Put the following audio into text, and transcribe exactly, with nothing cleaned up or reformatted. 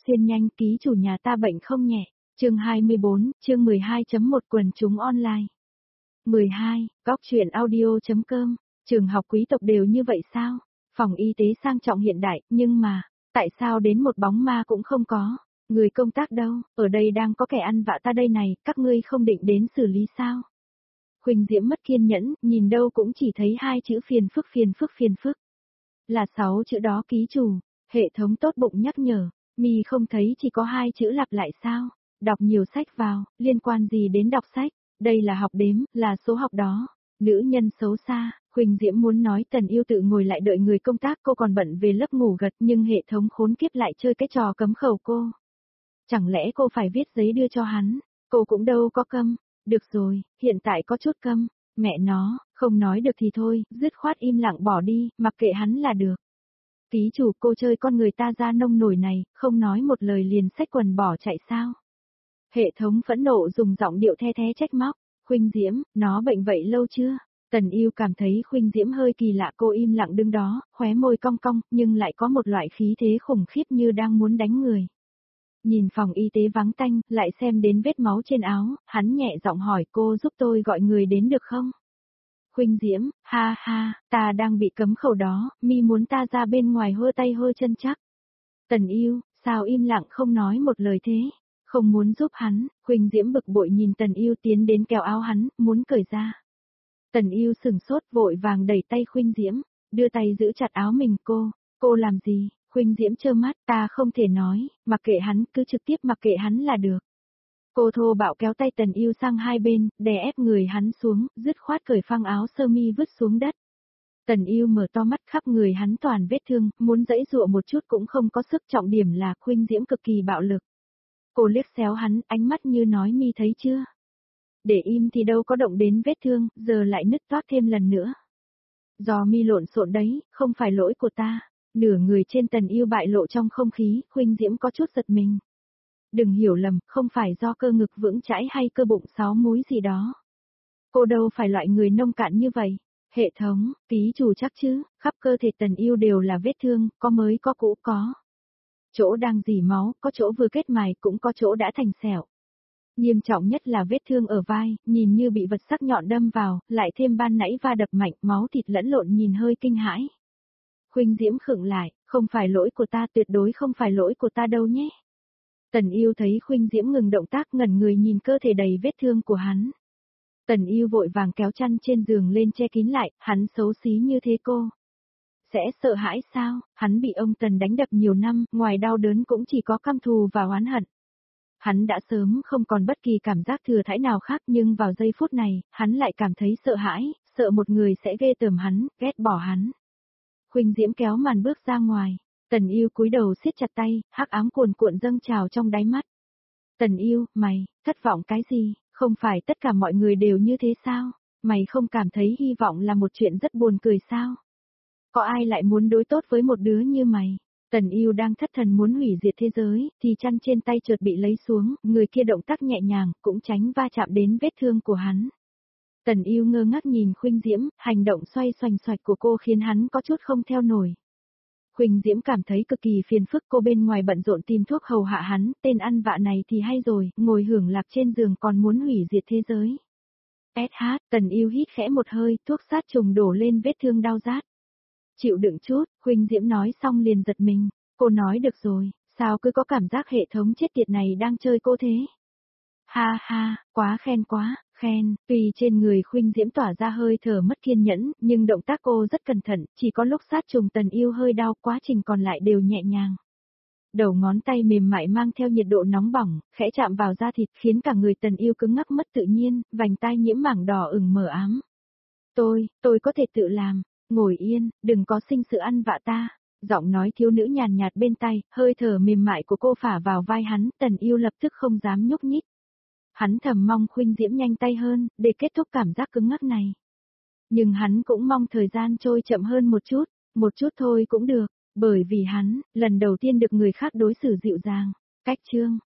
Xuyên nhanh, ký chủ nhà ta bệnh không nhẹ. Chương hai mươi bốn, chương mười hai chấm một quần chúng online. mười hai, góc truyện audio.com. Trường học quý tộc đều như vậy sao? Phòng y tế sang trọng hiện đại, nhưng mà, tại sao đến một bóng ma cũng không có? Người công tác đâu? Ở đây đang có kẻ ăn vạ ta đây này, các ngươi không định đến xử lý sao? Khuynh Diễm mất kiên nhẫn, nhìn đâu cũng chỉ thấy hai chữ phiền phức phiền phức phiền phức. Là sáu chữ đó ký chủ, hệ thống tốt bụng nhắc nhở, mi không thấy chỉ có hai chữ lặp lại sao? Đọc nhiều sách vào, liên quan gì đến đọc sách? Đây là học đếm, là số học đó. Nữ nhân xấu xa, Khuynh Diễm muốn nói Tần Yêu tự ngồi lại đợi người công tác, cô còn bận về lớp ngủ gật, nhưng hệ thống khốn kiếp lại chơi cái trò cấm khẩu cô. Chẳng lẽ cô phải viết giấy đưa cho hắn? Cô cũng đâu có câm. Được rồi, hiện tại có chút câm. Mẹ nó, không nói được thì thôi, dứt khoát im lặng bỏ đi, mặc kệ hắn là được. Ký chủ, cô chơi con người ta ra nông nổi này, không nói một lời liền xách quần bỏ chạy sao? Hệ thống phẫn nộ dùng giọng điệu the thé trách móc. Khuynh Diễm, nó bệnh vậy lâu chưa? Tần Yêu cảm thấy Khuynh Diễm hơi kỳ lạ, cô im lặng đứng đó, khóe môi cong cong, nhưng lại có một loại khí thế khủng khiếp như đang muốn đánh người. Nhìn phòng y tế vắng tanh, lại xem đến vết máu trên áo, hắn nhẹ giọng hỏi cô giúp tôi gọi người đến được không? Khuynh Diễm, ha ha, ta đang bị cấm khẩu đó, mi muốn ta ra bên ngoài hơ tay hơ chân chắc. Tần Yêu, sao im lặng không nói một lời thế? Không muốn giúp hắn, Khuynh Diễm bực bội nhìn Tần Yêu tiến đến kéo áo hắn, muốn cởi ra. Tần Yêu sừng sốt vội vàng đẩy tay Khuynh Diễm, đưa tay giữ chặt áo mình cô, cô làm gì? Khuynh Diễm trơ mắt, ta không thể nói, mặc kệ hắn, cứ trực tiếp mặc kệ hắn là được. Cô thô bạo kéo tay Tần Yêu sang hai bên, đè ép người hắn xuống, dứt khoát cởi phăng áo sơ mi vứt xuống đất. Tần Yêu mở to mắt, khắp người hắn toàn vết thương, muốn giãy giụa một chút cũng không có sức, trọng điểm là Khuynh Diễm cực kỳ bạo lực. Cô liếc xéo hắn, ánh mắt như nói mi thấy chưa? Để im thì đâu có động đến vết thương, giờ lại nứt toát thêm lần nữa. Do mi lộn xộn đấy, không phải lỗi của ta. Nửa người trên Tần Yêu bại lộ trong không khí, Khuynh Diễm có chút giật mình. Đừng hiểu lầm, không phải do cơ ngực vững chãi hay cơ bụng sáu múi gì đó. Cô đâu phải loại người nông cạn như vậy. Hệ thống, ký chủ chắc chứ, khắp cơ thể Tần Yêu đều là vết thương, có mới có cũ có. Chỗ đang dỉ máu, có chỗ vừa kết mài, cũng có chỗ đã thành sẹo. Nghiêm trọng nhất là vết thương ở vai, nhìn như bị vật sắc nhọn đâm vào, lại thêm ban nãy va đập mạnh, máu thịt lẫn lộn nhìn hơi kinh hãi. Khuynh Diễm khựng lại, không phải lỗi của ta, tuyệt đối không phải lỗi của ta đâu nhé. Tần Yêu thấy Khuynh Diễm ngừng động tác, ngẩn người nhìn cơ thể đầy vết thương của hắn. Tần Yêu vội vàng kéo chăn trên giường lên che kín lại, hắn xấu xí như thế cô. Sẽ sợ hãi sao? Hắn bị ông Tần đánh đập nhiều năm, ngoài đau đớn cũng chỉ có căm thù và oán hận. Hắn đã sớm không còn bất kỳ cảm giác thừa thãi nào khác, nhưng vào giây phút này, hắn lại cảm thấy sợ hãi, sợ một người sẽ ghê tởm hắn, ghét bỏ hắn. Khuynh Diễm kéo màn bước ra ngoài. Tần Yêu cúi đầu siết chặt tay, hắc ám cuồn cuộn dâng trào trong đáy mắt. Tần Yêu, mày, thất vọng cái gì? Không phải tất cả mọi người đều như thế sao? Mày không cảm thấy hy vọng là một chuyện rất buồn cười sao? Có ai lại muốn đối tốt với một đứa như mày? Tần Yêu đang thất thần muốn hủy diệt thế giới, thì chăn trên tay chợt bị lấy xuống, người kia động tác nhẹ nhàng, cũng tránh va chạm đến vết thương của hắn. Tần Yêu ngơ ngác nhìn Khuynh Diễm, hành động xoay xoành xoạch của cô khiến hắn có chút không theo nổi. Khuynh Diễm cảm thấy cực kỳ phiền phức, cô bên ngoài bận rộn tìm thuốc hầu hạ hắn, tên ăn vạ này thì hay rồi, ngồi hưởng lạc trên giường còn muốn hủy diệt thế giới. ét hát, Tần Yêu hít khẽ một hơi, thuốc sát trùng đổ lên vết thương đau rát. Chịu đựng chút, Khuynh Diễm nói xong liền giật mình, cô nói được rồi, sao cứ có cảm giác hệ thống chết tiệt này đang chơi cô thế? Ha ha, quá khen quá, khen, tuy trên người Khuynh Diễm tỏa ra hơi thở mất kiên nhẫn, nhưng động tác cô rất cẩn thận, chỉ có lúc sát trùng Tần Yêu hơi đau, quá trình còn lại đều nhẹ nhàng. Đầu ngón tay mềm mại mang theo nhiệt độ nóng bỏng, khẽ chạm vào da thịt khiến cả người Tần Yêu cứng ngắc mất tự nhiên, vành tai nhiễm mảng đỏ ửng mờ ám. Tôi, tôi có thể tự làm, ngồi yên, đừng có sinh sự ăn vạ ta. Giọng nói thiếu nữ nhàn nhạt bên tai, hơi thở mềm mại của cô phả vào vai hắn, Tần Yêu lập tức không dám nhúc nhích. Hắn thầm mong Khuynh Diễm nhanh tay hơn, để kết thúc cảm giác cứng ngắc này. Nhưng hắn cũng mong thời gian trôi chậm hơn một chút, một chút thôi cũng được, bởi vì hắn, lần đầu tiên được người khác đối xử dịu dàng. Cách chương,